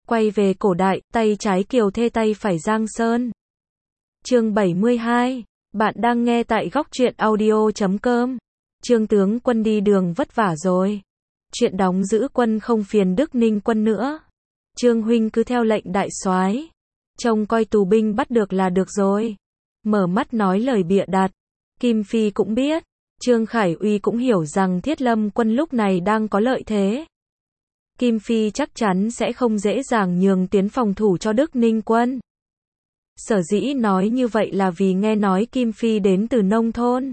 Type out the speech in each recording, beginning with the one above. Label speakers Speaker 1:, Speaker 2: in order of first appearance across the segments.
Speaker 1: Quay về cổ đại, tay trái Kiều Thê tay phải Giang Sơn. Chương 72. Bạn đang nghe tại góc truyện audio.com. Trương tướng quân đi đường vất vả rồi. Chuyện đóng giữ quân không phiền Đức Ninh quân nữa. Trương huynh cứ theo lệnh đại soái, trông coi tù binh bắt được là được rồi. Mở mắt nói lời bịa đặt. Kim Phi cũng biết, Trương Khải Uy cũng hiểu rằng Thiết Lâm quân lúc này đang có lợi thế. Kim Phi chắc chắn sẽ không dễ dàng nhường tuyến phòng thủ cho Đức Ninh quân. Sở dĩ nói như vậy là vì nghe nói Kim Phi đến từ nông thôn.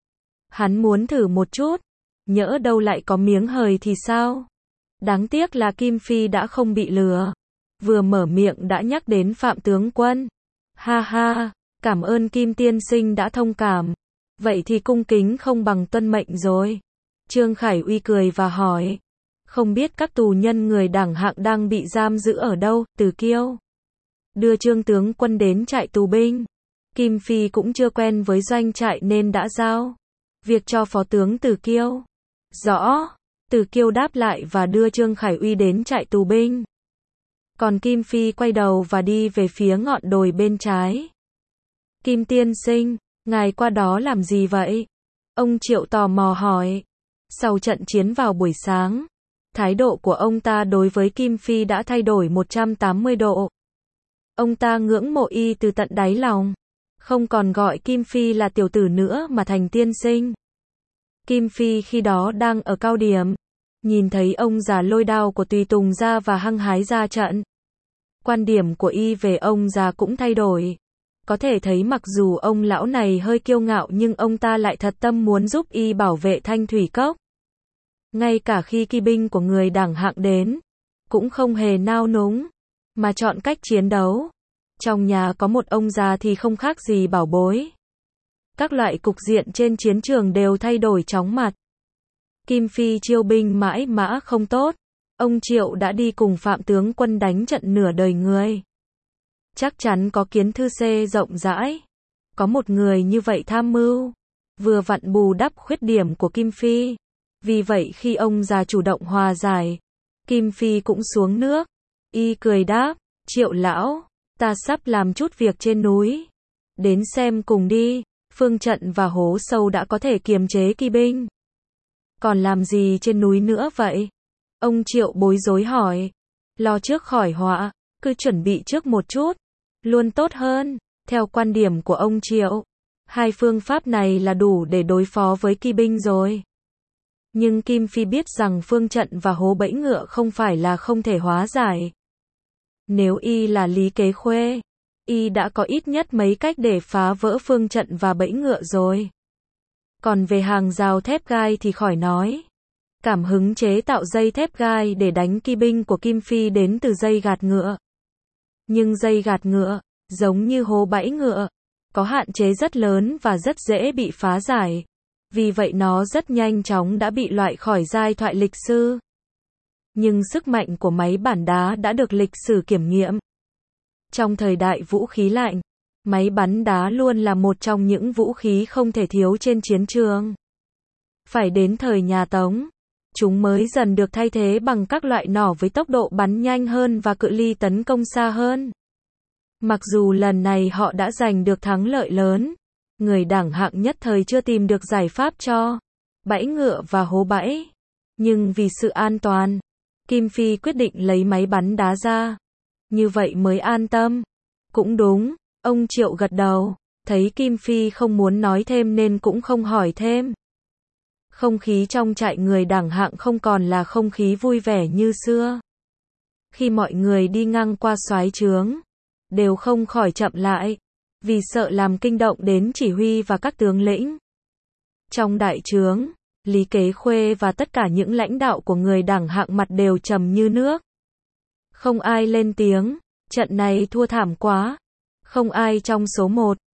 Speaker 1: Hắn muốn thử một chút, nhỡ đâu lại có miếng hời thì sao? Đáng tiếc là Kim Phi đã không bị lừa. Vừa mở miệng đã nhắc đến Phạm tướng quân. Ha ha, cảm ơn Kim tiên sinh đã thông cảm. Vậy thì cung kính không bằng tuân mệnh rồi. Trương Khải Uy cười và hỏi. Không biết các tù nhân người Đảng Hạng đang bị giam giữ ở đâu? Từ Kiêu đưa Trương tướng quân đến trại tù binh. Kim Phi cũng chưa quen với doanh trại nên đã giao việc cho phó tướng Từ Kiêu. Rõ. Từ Kiêu đáp lại và đưa Trương Khải Uy đến trại tù binh. Còn Kim Phi quay đầu và đi về phía ngọn đồi bên trái. Kim tiên sinh, ngài qua đó làm gì vậy? Ông Triệu tò mò hỏi. Sau trận chiến vào buổi sáng, thái độ của ông ta đối với Kim Phi đã thay đổi 180 độ. Ông ta ngưỡng mộ y từ tận đáy lòng. Không còn gọi Kim Phi là tiểu tử nữa mà thành tiên sinh. Kim Phi khi đó đang ở cao điểm. Nhìn thấy ông già lôi đao của tùy tùng ra và hăng hái ra trận. Quan điểm của y về ông già cũng thay đổi. Có thể thấy mặc dù ông lão này hơi kiêu ngạo nhưng ông ta lại thật tâm muốn giúp y bảo vệ Thanh Thủy Cốc. Ngay cả khi kỵ binh của người Đảng Hạng đến, cũng không hề nao núng, mà chọn cách chiến đấu. Trong nhà có một ông già thì không khác gì bảo bối. Các loại cục diện trên chiến trường đều thay đổi chóng mặt. Kim Phi chiêu binh mãi mã không tốt. Ông Triệu đã đi cùng Phạm tướng quân đánh trận nửa đời người. Chắc chắn có kiến thư xê rộng rãi. Có một người như vậy tham mưu, vừa vặn bù đắp khuyết điểm của Kim Phi. Vì vậy khi ông già chủ động hòa giải, Kim Phi cũng xuống nước. Y cười đáp, Triệu lão, ta sắp làm chút việc trên núi. Đến xem cùng đi, phương trận và hố sâu đã có thể kiềm chế kỵ binh. Còn làm gì trên núi nữa vậy? Ông Triệu bối rối hỏi. Lo trước khỏi họa, cứ chuẩn bị trước một chút, luôn tốt hơn. Theo quan điểm của ông Triệu, hai phương pháp này là đủ để đối phó với kỵ binh rồi. Nhưng Kim Phi biết rằng phương trận và hố bẫy ngựa không phải là không thể hóa giải. Nếu y là Lý Kế Khuê, y đã có ít nhất mấy cách để phá vỡ phương trận và bẫy ngựa rồi. Còn về hàng rào thép gai thì khỏi nói. Cảm hứng chế tạo dây thép gai để đánh kỵ binh của Kim Phi đến từ dây gạt ngựa. Nhưng dây gạt ngựa, giống như hố bẫy ngựa, có hạn chế rất lớn và rất dễ bị phá giải. Vì vậy nó rất nhanh chóng đã bị loại khỏi giai thoại lịch sử. Nhưng sức mạnh của máy bản đá đã được lịch sử kiểm nghiệm. Trong thời đại vũ khí lạnh, máy bắn đá luôn là một trong những vũ khí không thể thiếu trên chiến trường. Phải đến thời nhà Tống, chúng mới dần được thay thế bằng các loại nỏ với tốc độ bắn nhanh hơn và cự ly tấn công xa hơn. Mặc dù lần này họ đã giành được thắng lợi lớn, người Đảng Hạng nhất thời chưa tìm được giải pháp cho bẫy ngựa và hố bẫy. Nhưng vì sự an toàn, Kim Phi quyết định lấy máy bắn đá ra. Như vậy mới an tâm. Cũng đúng, ông Triệu gật đầu, thấy Kim Phi không muốn nói thêm nên cũng không hỏi thêm. Không khí trong trại người Đảng Hạng không còn là không khí vui vẻ như xưa. Khi mọi người đi ngang qua soái trướng, đều không khỏi chậm lại, vì sợ làm kinh động đến chỉ huy và các tướng lĩnh. Trong đại trướng, Lý Kế Khuê và tất cả những lãnh đạo của người Đảng Hạng mặt đều trầm như nước. Không ai lên tiếng, trận này thua thảm quá. Không ai trong số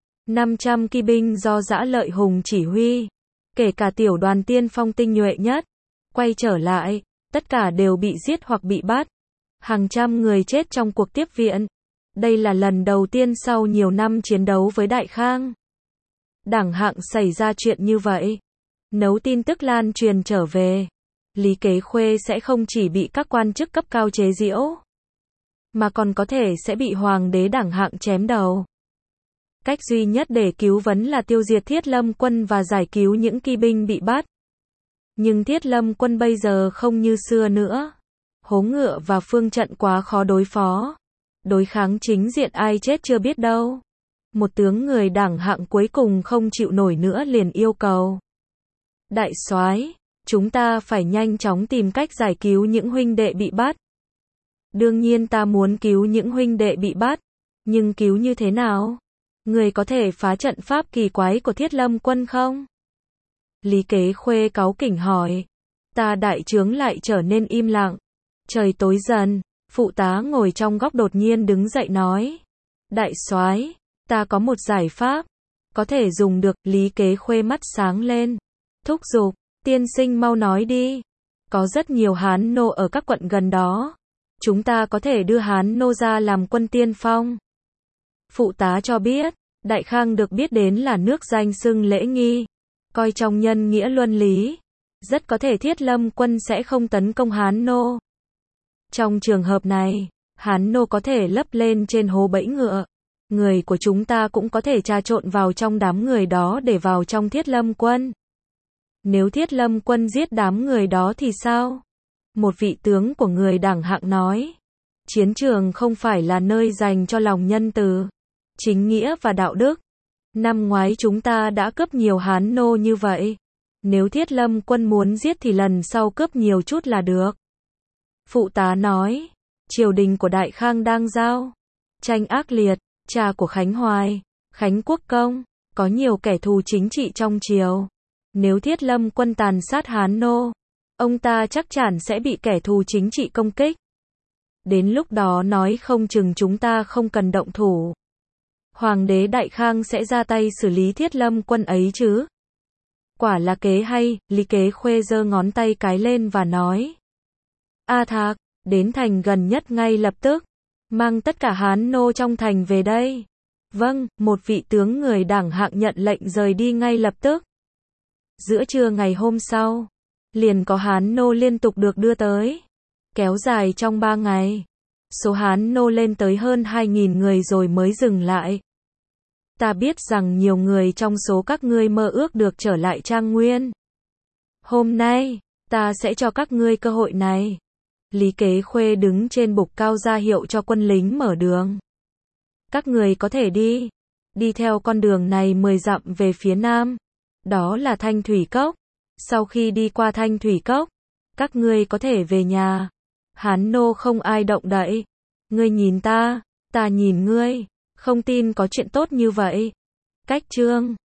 Speaker 1: 500 kỵ binh do Dã Lợi Hùng chỉ huy, kể cả tiểu đoàn tiên phong tinh nhuệ nhất, quay trở lại, tất cả đều bị giết hoặc bị bắt. Hàng trăm người chết trong cuộc tiếp viện. Đây là lần đầu tiên sau nhiều năm chiến đấu với Đại Khang, Đảng Hạng xảy ra chuyện như vậy. Nấu tin tức lan truyền trở về, Lý Kế Khuê sẽ không chỉ bị các quan chức cấp cao chế giễu, mà còn có thể sẽ bị hoàng đế đẳng hạng chém đầu. Cách duy nhất để cứu vấn là tiêu diệt Thiết Lâm quân và giải cứu những kỵ binh bị bắt. Nhưng Thiết Lâm quân bây giờ không như xưa nữa. Hố ngựa và phương trận quá khó đối phó. Đối kháng chính diện ai chết chưa biết đâu. Một tướng người đẳng hạng cuối cùng không chịu nổi nữa liền yêu cầu. Đại soái, chúng ta phải nhanh chóng tìm cách giải cứu những huynh đệ bị bắt. Đương nhiên ta muốn cứu những huynh đệ bị bắt. Nhưng cứu như thế nào? Người có thể phá trận pháp kỳ quái của Thiết Lâm quân không? Lý Kế Khuê cáu kỉnh hỏi. Ta đại trướng lại trở nên im lặng. Trời tối dần, phụ tá ngồi trong góc đột nhiên đứng dậy nói. Đại soái, ta có một giải pháp. Có thể dùng được. Lý Kế Khuê mắt sáng lên. Thúc giục, tiên sinh mau nói đi. Có rất nhiều Hán nô ở các quận gần đó. Chúng ta có thể đưa Hán nô ra làm quân tiên phong. Phụ tá cho biết, Đại Khang được biết đến là nước danh xưng lễ nghi, coi trọng nhân nghĩa luân lý. Rất có thể Thiết Lâm quân sẽ không tấn công Hán nô. Trong trường hợp này, Hán nô có thể lấp lên trên hố bẫy ngựa. Người của chúng ta cũng có thể trà trộn vào trong đám người đó để vào trong Thiết Lâm quân. Nếu Thiết Lâm quân giết đám người đó thì sao? Một vị tướng của người đẳng hạng nói. Chiến trường không phải là nơi dành cho lòng nhân từ, chính nghĩa và đạo đức. Năm ngoái chúng ta đã cướp nhiều Hán nô như vậy. Nếu Thiết Lâm quân muốn giết thì lần sau cướp nhiều chút là được. Phụ tá nói. Triều đình của Đại Khang đang giao tranh ác liệt. Cha của Khánh Hoài, Khánh Quốc Công, có nhiều kẻ thù chính trị trong triều. Nếu Thiết Lâm quân tàn sát Hán nô, ông ta chắc chắn sẽ bị kẻ thù chính trị công kích. Đến lúc đó nói không chừng chúng ta không cần động thủ. Hoàng đế Đại Khang sẽ ra tay xử lý Thiết Lâm quân ấy chứ. Quả là kế hay. Lý Kế Khuê giơ ngón tay cái lên và nói. A Thạc, đến thành gần nhất ngay lập tức. Mang tất cả Hán nô trong thành về đây. Vâng, một vị tướng người đẳng hạng nhận lệnh rời đi ngay lập tức. Giữa trưa ngày hôm sau, liền có Hán nô liên tục được đưa tới. Kéo dài trong 3 ngày. Số Hán nô lên tới hơn 2.000 người rồi mới dừng lại. Ta biết rằng nhiều người trong số các ngươi mơ ước được trở lại Trang Nguyên. Hôm nay, ta sẽ cho các ngươi cơ hội này. Lý Kế Khuê đứng trên bục cao ra hiệu cho quân lính mở đường. Các người có thể đi. Đi theo con đường này 10 dặm về phía nam. Đó là Thanh Thủy Cốc. Sau khi đi qua Thanh Thủy Cốc, các ngươi có thể về nhà. Hán nô không ai động đậy. Ngươi nhìn ta nhìn ngươi. Không tin có chuyện tốt như vậy. Cách chương